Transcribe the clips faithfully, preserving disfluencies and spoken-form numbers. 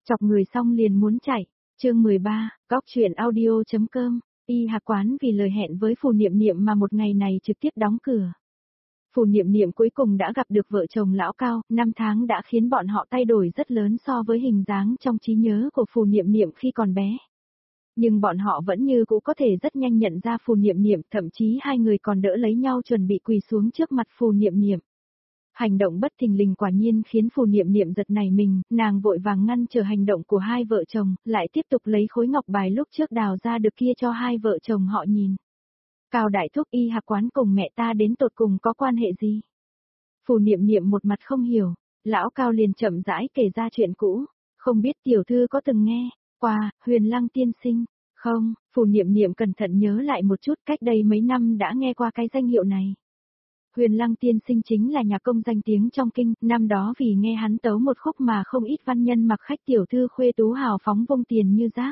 Chọc người xong liền muốn chạy. Chương mười ba, góc truyện audio.com, Y Hạc Quán vì lời hẹn với Phù Niệm Niệm mà một ngày này trực tiếp đóng cửa. Phù Niệm Niệm cuối cùng đã gặp được vợ chồng lão Cao, năm tháng đã khiến bọn họ thay đổi rất lớn so với hình dáng trong trí nhớ của Phù Niệm Niệm khi còn bé. Nhưng bọn họ vẫn như cũ có thể rất nhanh nhận ra Phù Niệm Niệm, thậm chí hai người còn đỡ lấy nhau chuẩn bị quỳ xuống trước mặt Phù Niệm Niệm. Hành động bất thình lình quả nhiên khiến Phù Niệm Niệm giật nảy mình, nàng vội vàng ngăn trở hành động của hai vợ chồng, lại tiếp tục lấy khối ngọc bài lúc trước đào ra được kia cho hai vợ chồng họ nhìn. Cao đại thúc, Y Hạc Quán cùng mẹ ta đến tột cùng có quan hệ gì? Phù Niệm Niệm một mặt không hiểu, lão Cao liền chậm rãi kể ra chuyện cũ, không biết tiểu thư có từng nghe qua Huyền Lăng tiên sinh? Không, Phù Niệm Niệm cẩn thận nhớ lại một chút, cách đây mấy năm đã nghe qua cái danh hiệu này. Huyền Lăng tiên sinh chính là nhà công danh tiếng trong kinh, năm đó vì nghe hắn tấu một khúc mà không ít văn nhân mặc khách tiểu thư khuê tú hào phóng vung tiền như rác.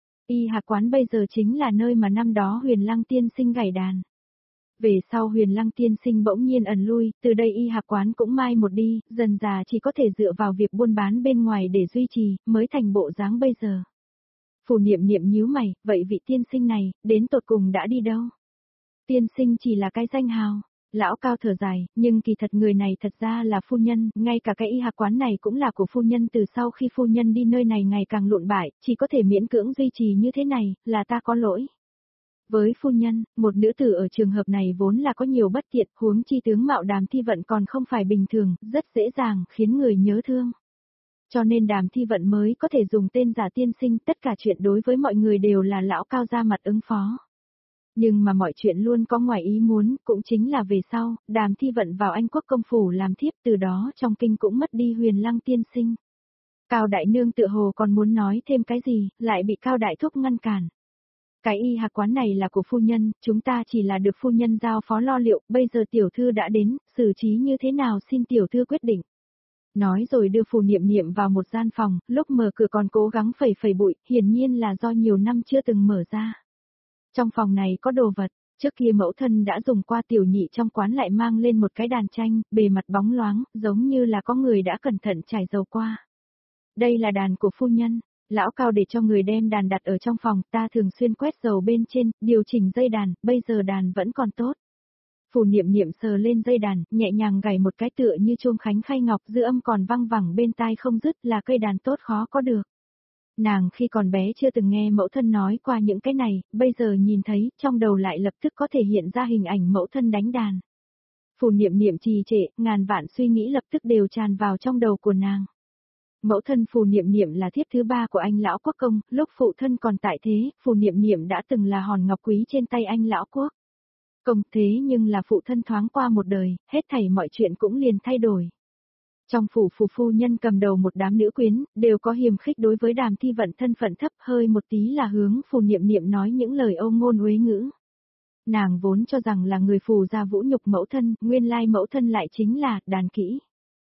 Y Hạc Quán bây giờ chính là nơi mà năm đó Huyền Lăng tiên sinh gảy đàn. Về sau Huyền Lăng tiên sinh bỗng nhiên ẩn lui, từ đây Y Hạc Quán cũng mai một đi, dần dà chỉ có thể dựa vào việc buôn bán bên ngoài để duy trì, mới thành bộ dáng bây giờ. Phù Niệm Niệm nhíu mày, vậy vị tiên sinh này, đến tột cùng đã đi đâu? Tiên sinh chỉ là cái danh hào. Lão Cao thở dài, nhưng kỳ thật người này thật ra là phu nhân, ngay cả cái Y Hạc Quán này cũng là của phu nhân, từ sau khi phu nhân đi nơi này ngày càng lụn bại, chỉ có thể miễn cưỡng duy trì như thế này, là ta có lỗi. Với phu nhân, một nữ tử ở trường hợp này vốn là có nhiều bất tiện, huống chi tướng mạo Đàm Thi Vận còn không phải bình thường, rất dễ dàng khiến người nhớ thương. Cho nên Đàm Thi Vận mới có thể dùng tên giả tiên sinh, tất cả chuyện đối với mọi người đều là lão Cao ra mặt ứng phó. Nhưng mà mọi chuyện luôn có ngoài ý muốn, cũng chính là về sau, Đàm Thi Vận vào Anh Quốc công phủ làm thiếp, từ đó trong kinh cũng mất đi Huyền Lăng tiên sinh. Cao đại nương tựa hồ còn muốn nói thêm cái gì, lại bị Cao đại thúc ngăn cản. Cái Y Hạc Quán này là của phu nhân, chúng ta chỉ là được phu nhân giao phó lo liệu, bây giờ tiểu thư đã đến, xử trí như thế nào xin tiểu thư quyết định. Nói rồi đưa Phù Niệm Niệm vào một gian phòng, lúc mở cửa còn cố gắng phẩy phẩy bụi, hiển nhiên là do nhiều năm chưa từng mở ra. Trong phòng này có đồ vật, trước kia mẫu thân đã dùng qua, tiểu nhị trong quán lại mang lên một cái đàn tranh, bề mặt bóng loáng, giống như là có người đã cẩn thận trải dầu qua. Đây là đàn của phu nhân, lão Cao để cho người đem đàn đặt ở trong phòng, ta thường xuyên quét dầu bên trên, điều chỉnh dây đàn, bây giờ đàn vẫn còn tốt. Phù Niệm Niệm sờ lên dây đàn, nhẹ nhàng gảy một cái tựa như chuông khánh khay ngọc, dư âm còn văng vẳng bên tai không dứt, là cây đàn tốt khó có được. Nàng khi còn bé chưa từng nghe mẫu thân nói qua những cái này, bây giờ nhìn thấy, trong đầu lại lập tức có thể hiện ra hình ảnh mẫu thân đánh đàn. Phù Niệm Niệm trì trệ, ngàn vạn suy nghĩ lập tức đều tràn vào trong đầu của nàng. Mẫu thân Phù Niệm Niệm là thiếp thứ ba của anh lão quốc công, lúc phụ thân còn tại thế, Phù Niệm Niệm đã từng là hòn ngọc quý trên tay anh lão quốc công, thế nhưng là phụ thân thoáng qua một đời, hết thảy mọi chuyện cũng liền thay đổi. Trong phủ Phù phu nhân cầm đầu một đám nữ quyến, đều có hiềm khích đối với Đàm Thi Vận, thân phận thấp, hơi một tí là hướng Phù Niệm Niệm nói những lời âu ngôn uế ngữ. Nàng vốn cho rằng là người Phù gia vũ nhục mẫu thân, nguyên lai mẫu thân lại chính là đàn kỹ.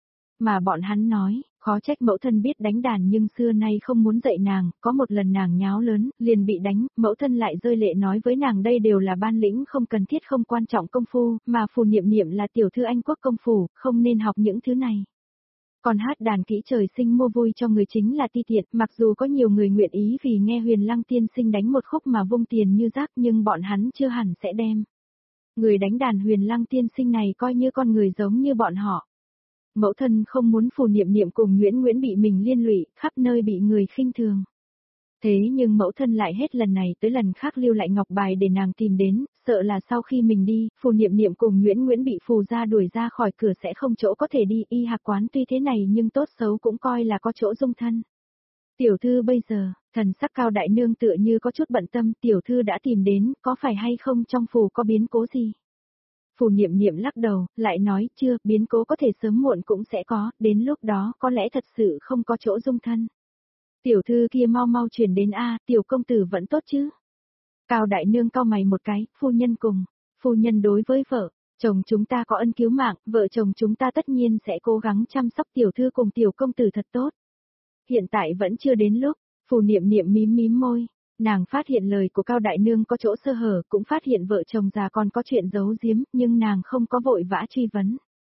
Mà bọn hắn nói, khó trách mẫu thân biết đánh đàn nhưng xưa nay không muốn dạy nàng, có một lần nàng nháo lớn, liền bị đánh, mẫu thân lại rơi lệ nói với nàng đây đều là ban lĩnh không cần thiết không quan trọng công phu, mà Phù Niệm Niệm là tiểu thư Anh Quốc công phủ, không nên học những thứ này. Còn hát đàn kỹ trời sinh mua vui cho người chính là ti tiện, mặc dù có nhiều người nguyện ý vì nghe Huyền Lăng tiên sinh đánh một khúc mà vung tiền như rác nhưng bọn hắn chưa hẳn sẽ đem. Người đánh đàn Huyền Lăng tiên sinh này coi như con người giống như bọn họ. Mẫu thân không muốn Phù Niệm Niệm cùng Nguyễn Nguyễn bị mình liên lụy, khắp nơi bị người khinh thường. Thế nhưng mẫu thân lại hết lần này tới lần khác lưu lại ngọc bài để nàng tìm đến, sợ là sau khi mình đi, Phù Niệm Niệm cùng Nguyễn Nguyễn bị Phù gia đuổi ra khỏi cửa sẽ không chỗ có thể đi. Y Hạc Quán tuy thế này nhưng tốt xấu cũng coi là có chỗ dung thân. Tiểu thư bây giờ, thần sắc Cao đại nương tựa như có chút bận tâm, tiểu thư đã tìm đến, có phải hay không trong phủ có biến cố gì? Phù Niệm Niệm lắc đầu, lại nói chưa, biến cố có thể sớm muộn cũng sẽ có, đến lúc đó có lẽ thật sự không có chỗ dung thân. Tiểu thư kia mau mau chuyển đến a, tiểu công tử vẫn tốt chứ? Cao đại nương cau mày một cái, phu nhân cùng, phu nhân đối với vợ, chồng chúng ta có ân cứu mạng, vợ chồng chúng ta tất nhiên sẽ cố gắng chăm sóc tiểu thư cùng tiểu công tử thật tốt. Hiện tại vẫn chưa đến lúc, Phù Niệm Niệm mím mím môi, nàng phát hiện lời của Cao đại nương có chỗ sơ hở, cũng phát hiện vợ chồng già còn có chuyện giấu giếm, nhưng nàng không có vội vã truy vấn.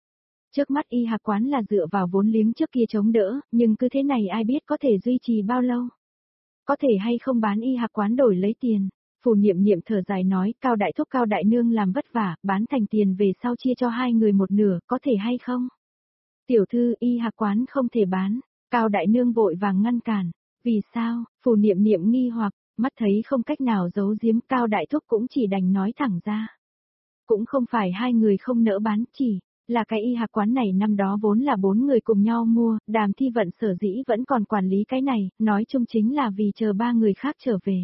Trước mắt y hạc quán là dựa vào vốn liếng trước kia chống đỡ, nhưng cứ thế này ai biết có thể duy trì bao lâu. Có thể hay không bán y hạc quán đổi lấy tiền. Phù Niệm Niệm thở dài nói, Cao đại thúc Cao đại nương làm vất vả, bán thành tiền về sau chia cho hai người một nửa, có thể hay không? Tiểu thư, y hạc quán không thể bán. Cao đại nương vội vàng ngăn cản. Vì sao? Phù Niệm Niệm nghi hoặc, mắt thấy không cách nào giấu giếm, Cao đại thúc cũng chỉ đành nói thẳng ra. Cũng không phải hai người không nỡ bán, chỉ là cái y hạc quán này năm đó vốn là bốn người cùng nhau mua, Đàm Thi Vận sở dĩ vẫn còn quản lý cái này, nói chung chính là vì chờ ba người khác trở về.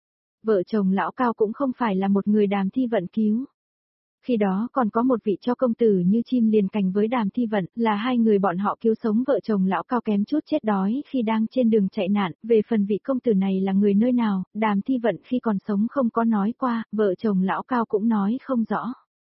Vợ chồng lão Cao cũng không phải là một người Đàm Thi Vận cứu. Khi đó còn có một vị cho công tử như chim liền cành với Đàm Thi Vận, là hai người bọn họ cứu sống vợ chồng lão Cao kém chút chết đói khi đang trên đường chạy nạn, về phần vị công tử này là người nơi nào, Đàm Thi Vận khi còn sống không có nói qua, vợ chồng lão Cao cũng nói không rõ.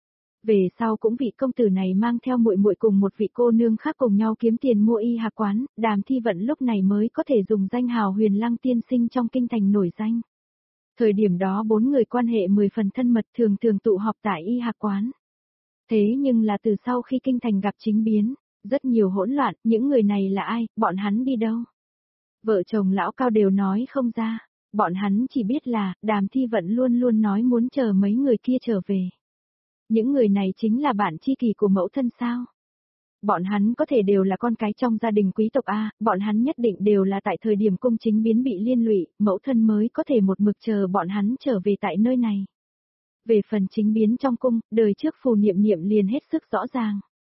Về sau cũng vị công tử này mang theo muội muội cùng một vị cô nương khác cùng nhau kiếm tiền mua y hạc quán, Đàm Thi Vận lúc này mới có thể dùng danh hào Huyền Lăng tiên sinh trong kinh thành nổi danh. Thời điểm đó bốn người quan hệ mười phần thân mật thường thường tụ họp tại y hạc quán. Thế nhưng là từ sau khi kinh thành gặp chính biến, rất nhiều hỗn loạn, những người này là ai, bọn hắn đi đâu? Vợ chồng lão Cao đều nói không ra, bọn hắn chỉ biết là, Đàm Thi Vận luôn luôn nói muốn chờ mấy người kia trở về. Những người này chính là bạn tri kỷ của mẫu thân sao? Bọn hắn có thể đều là con cái trong gia đình quý tộc A, bọn hắn nhất định đều là tại thời điểm cung chính biến bị liên lụy, mẫu thân mới có thể một mực chờ bọn hắn trở về tại nơi này. Về phần chính biến trong cung, đời trước Phù Niệm Niệm liền hết sức rõ ràng.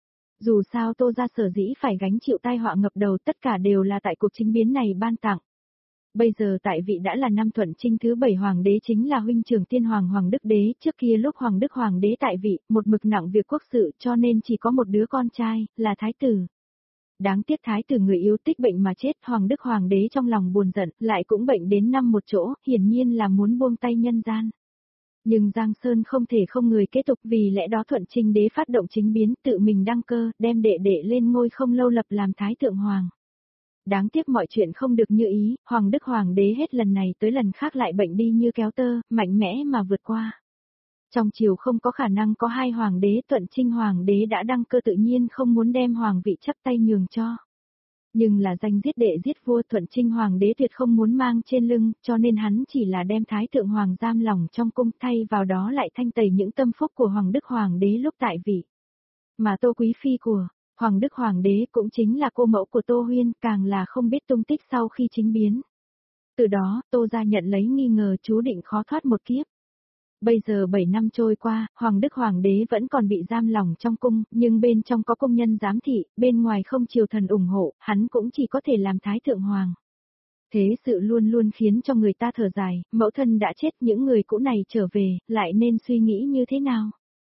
Dù sao Tô gia sở dĩ phải gánh chịu tai họa ngập đầu tất cả đều là tại cuộc chính biến này ban tặng. Bây giờ tại vị đã là năm Thuận Trinh thứ bảy hoàng đế chính là huynh trưởng tiên hoàng Hoàng Đức Đế, trước kia lúc Hoàng Đức Hoàng đế tại vị, một mực nặng việc quốc sự cho nên chỉ có một đứa con trai, là Thái tử. Đáng tiếc Thái tử người yếu tích bệnh mà chết, Hoàng Đức Hoàng đế trong lòng buồn giận, lại cũng bệnh đến năm một chỗ, hiển nhiên là muốn buông tay nhân gian. Nhưng Giang Sơn không thể không người kế tục, vì lẽ đó Thuận Trinh đế phát động chính biến, tự mình đăng cơ, đem đệ đệ lên ngôi không lâu lập làm Thái thượng hoàng. Đáng tiếc mọi chuyện không được như ý, Hoàng Đức Hoàng đế hết lần này tới lần khác lại bệnh đi như kéo tơ, mạnh mẽ mà vượt qua. Trong triều không có khả năng có hai hoàng đế, Thuận Trinh Hoàng đế đã đăng cơ tự nhiên không muốn đem hoàng vị chắp tay nhường cho. Nhưng là danh giết đệ giết vua, Thuận Trinh Hoàng đế tuyệt không muốn mang trên lưng, cho nên hắn chỉ là đem Thái thượng hoàng giam lòng trong cung, thay vào đó lại thanh tẩy những tâm phúc của Hoàng Đức Hoàng đế lúc tại vị. Mà Tô Quý Phi của Hoàng Đức Hoàng đế cũng chính là cô mẫu của Tô Huyên, càng là không biết tung tích sau khi chính biến. Từ đó, Tô gia nhận lấy nghi ngờ chú định khó thoát một kiếp. Bây giờ bảy năm trôi qua, Hoàng Đức Hoàng đế vẫn còn bị giam lòng trong cung, nhưng bên trong có công nhân giám thị, bên ngoài không triều thần ủng hộ, hắn cũng chỉ có thể làm Thái thượng hoàng. Thế sự luôn luôn khiến cho người ta thở dài, mẫu thân đã chết, những người cũ này trở về, lại nên suy nghĩ như thế nào?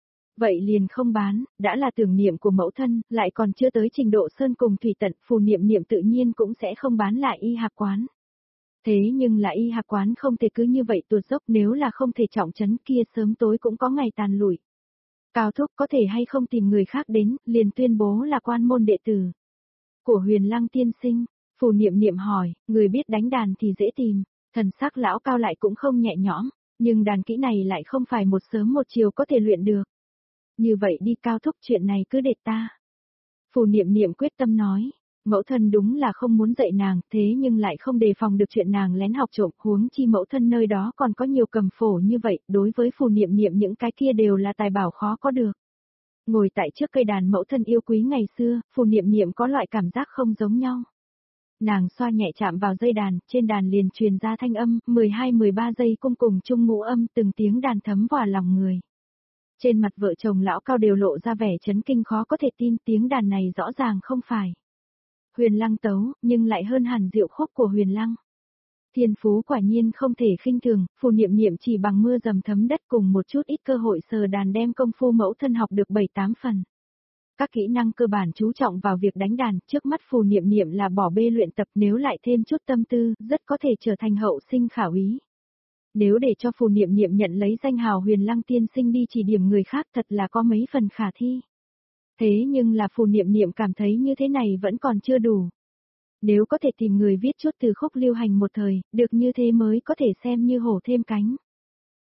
Vậy liền không bán, đã là tưởng niệm của mẫu thân, lại còn chưa tới trình độ sơn cùng thủy tận, Phù Niệm Niệm tự nhiên cũng sẽ không bán lại y hạc quán. Thế nhưng là y hạc quán không thể cứ như vậy tuột dốc, nếu là không thể trọng trấn kia sớm tối cũng có ngày tàn lụi. Cao thúc có thể hay không tìm người khác đến, liền tuyên bố là quan môn đệ tử của Huyền Lăng tiên sinh. Phù Niệm Niệm hỏi, người biết đánh đàn thì dễ tìm, thần sắc lão Cao lại cũng không nhẹ nhõm, nhưng đàn kỹ này lại không phải một sớm một chiều có thể luyện được. Như vậy đi Cao thúc, chuyện này cứ để ta. Phù Niệm Niệm quyết tâm nói, mẫu thân đúng là không muốn dạy nàng, thế nhưng lại không đề phòng được chuyện nàng lén học trộm, huống chi mẫu thân nơi đó còn có nhiều cầm phổ như vậy, đối với Phù Niệm Niệm những cái kia đều là tài bảo khó có được. Ngồi tại trước cây đàn mẫu thân yêu quý ngày xưa, Phù Niệm Niệm có loại cảm giác không giống nhau. Nàng xoa nhẹ chạm vào dây đàn, trên đàn liền truyền ra thanh âm, mười hai mười ba giây cung cùng chung ngũ âm, từng tiếng đàn thấm vào lòng người. Trên mặt vợ chồng lão Cao đều lộ ra vẻ chấn kinh khó có thể tin, tiếng đàn này rõ ràng không phải Huyền Lăng tấu, nhưng lại hơn hẳn diệu khúc của Huyền Lăng. Thiên phú quả nhiên không thể khinh thường, Phù Niệm Niệm chỉ bằng mưa dầm thấm đất cùng một chút ít cơ hội sờ đàn đem công phu mẫu thân học được bảy tám phần. Các kỹ năng cơ bản chú trọng vào việc đánh đàn, trước mắt Phù Niệm Niệm là bỏ bê luyện tập, nếu lại thêm chút tâm tư, rất có thể trở thành hậu sinh khả úy. Nếu để cho Phù Niệm Niệm nhận lấy danh hào Huyền Lăng tiên sinh đi chỉ điểm người khác thật là có mấy phần khả thi. Thế nhưng là Phù Niệm Niệm cảm thấy như thế này vẫn còn chưa đủ. Nếu có thể tìm người viết chút từ khúc lưu hành một thời, được như thế mới có thể xem như hổ thêm cánh.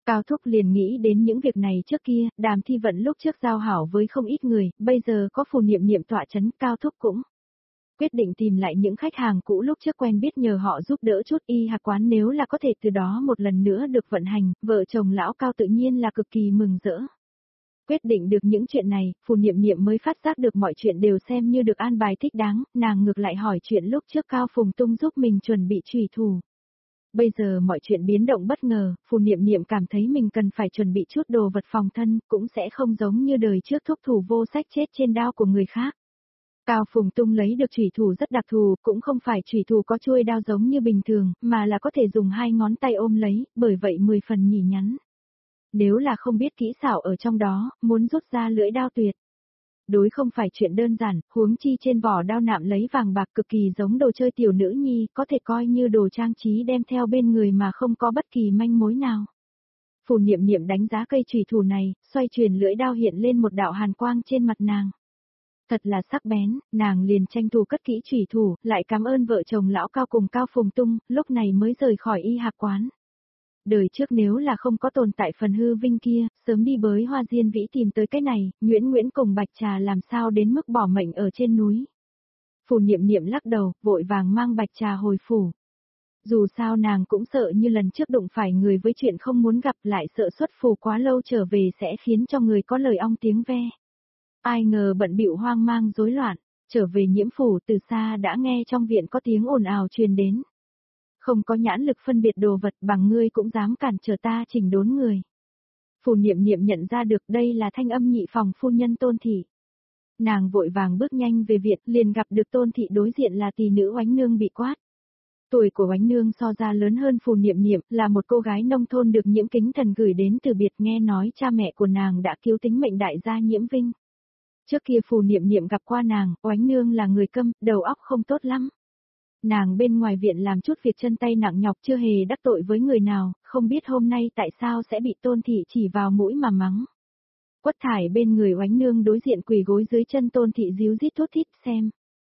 Cao Thúc liền nghĩ đến những việc này trước kia, Đàm Thi Vận lúc trước giao hảo với không ít người, bây giờ có Phù Niệm Niệm tọa chấn, Cao Thúc cũng quyết định tìm lại những khách hàng cũ lúc trước quen biết nhờ họ giúp đỡ chút y hạc quán nếu là có thể từ đó một lần nữa được vận hành, vợ chồng lão Cao tự nhiên là cực kỳ mừng rỡ. Quyết định được những chuyện này, Phù Niệm Niệm mới phát giác được mọi chuyện đều xem như được an bài thích đáng, nàng ngược lại hỏi chuyện lúc trước Cao Phùng Tung giúp mình chuẩn bị trùy thủ. Bây giờ mọi chuyện biến động bất ngờ, Phù Niệm Niệm cảm thấy mình cần phải chuẩn bị chút đồ vật phòng thân, cũng sẽ không giống như đời trước thúc thủ vô sách chết trên đao của người khác. Cao Phùng Tung lấy được chủy thủ rất đặc thù, cũng không phải chủy thủ có chuôi đao giống như bình thường, mà là có thể dùng hai ngón tay ôm lấy, bởi vậy mười phần nhỉ nhắn. Nếu là không biết kỹ xảo ở trong đó, muốn rút ra lưỡi đao tuyệt đối không phải chuyện đơn giản, huống chi trên vỏ đao nạm lấy vàng bạc cực kỳ giống đồ chơi tiểu nữ nhi, có thể coi như đồ trang trí đem theo bên người mà không có bất kỳ manh mối nào. Phù Niệm Niệm đánh giá cây chủy thủ này, xoay chuyển lưỡi đao hiện lên một đạo hàn quang trên mặt nàng. Thật là sắc bén, nàng liền tranh thủ cất kỹ chủy thủ, lại cảm ơn vợ chồng lão Cao cùng Cao Phùng Tung, lúc này mới rời khỏi y hạc quán. Đời trước nếu là không có tồn tại phần hư vinh kia, sớm đi bới Hoa Diên Vĩ tìm tới cái này, Nguyễn Nguyễn cùng Bạch Trà làm sao đến mức bỏ mệnh ở trên núi. Phù Niệm Niệm lắc đầu, vội vàng mang Bạch Trà hồi phủ. Dù sao nàng cũng sợ như lần trước đụng phải người với chuyện không muốn gặp, lại sợ xuất phủ quá lâu trở về sẽ khiến cho người có lời ong tiếng ve. Ai ngờ bận bịu hoang mang rối loạn, trở về Nhiễm phủ từ xa đã nghe trong viện có tiếng ồn ào truyền đến. Không có nhãn lực phân biệt đồ vật bằng ngươi cũng dám cản trở ta chỉnh đốn người. Phù Niệm Niệm nhận ra được đây là thanh âm nhị phòng phu nhân Tôn Thị. Nàng vội vàng bước nhanh về viện, liền gặp được Tôn Thị đối diện là tỷ nữ Oánh Nương bị quát. Tuổi của Oánh Nương so ra lớn hơn Phù Niệm Niệm, là một cô gái nông thôn được Nhiễm Kính Thần gửi đến từ biệt, nghe nói cha mẹ của nàng đã cứu tính mệnh đại gia Nhiễm Vinh. Trước kia Phù Niệm Niệm gặp qua nàng, Oánh Nương là người câm, đầu óc không tốt lắm. Nàng bên ngoài viện làm chút việc chân tay nặng nhọc chưa hề đắc tội với người nào, không biết hôm nay tại sao sẽ bị Tôn Thị chỉ vào mũi mà mắng. Quất thải bên người Oánh Nương đối diện quỳ gối dưới chân Tôn Thị díu dít thút thít xem.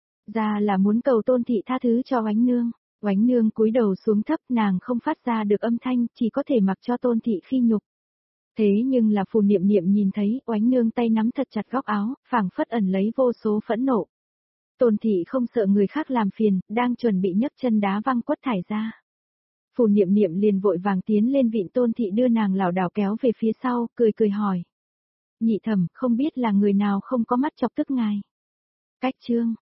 Ra là muốn cầu Tôn Thị tha thứ cho Oánh Nương. Oánh Nương cúi đầu xuống thấp, nàng không phát ra được âm thanh, chỉ có thể mặc cho Tôn Thị khi nhục. Thế nhưng là Phù Niệm Niệm nhìn thấy, Oánh Nương tay nắm thật chặt góc áo, phảng phất ẩn lấy vô số phẫn nộ. Tôn Thị không sợ người khác làm phiền, đang chuẩn bị nhấc chân đá văng Quất thải ra. Phù Niệm Niệm liền vội vàng tiến lên vịn Tôn Thị đưa nàng lảo đảo kéo về phía sau, cười cười hỏi. Nhị thẩm, không biết là người nào không có mắt chọc tức ngài. Cách chương.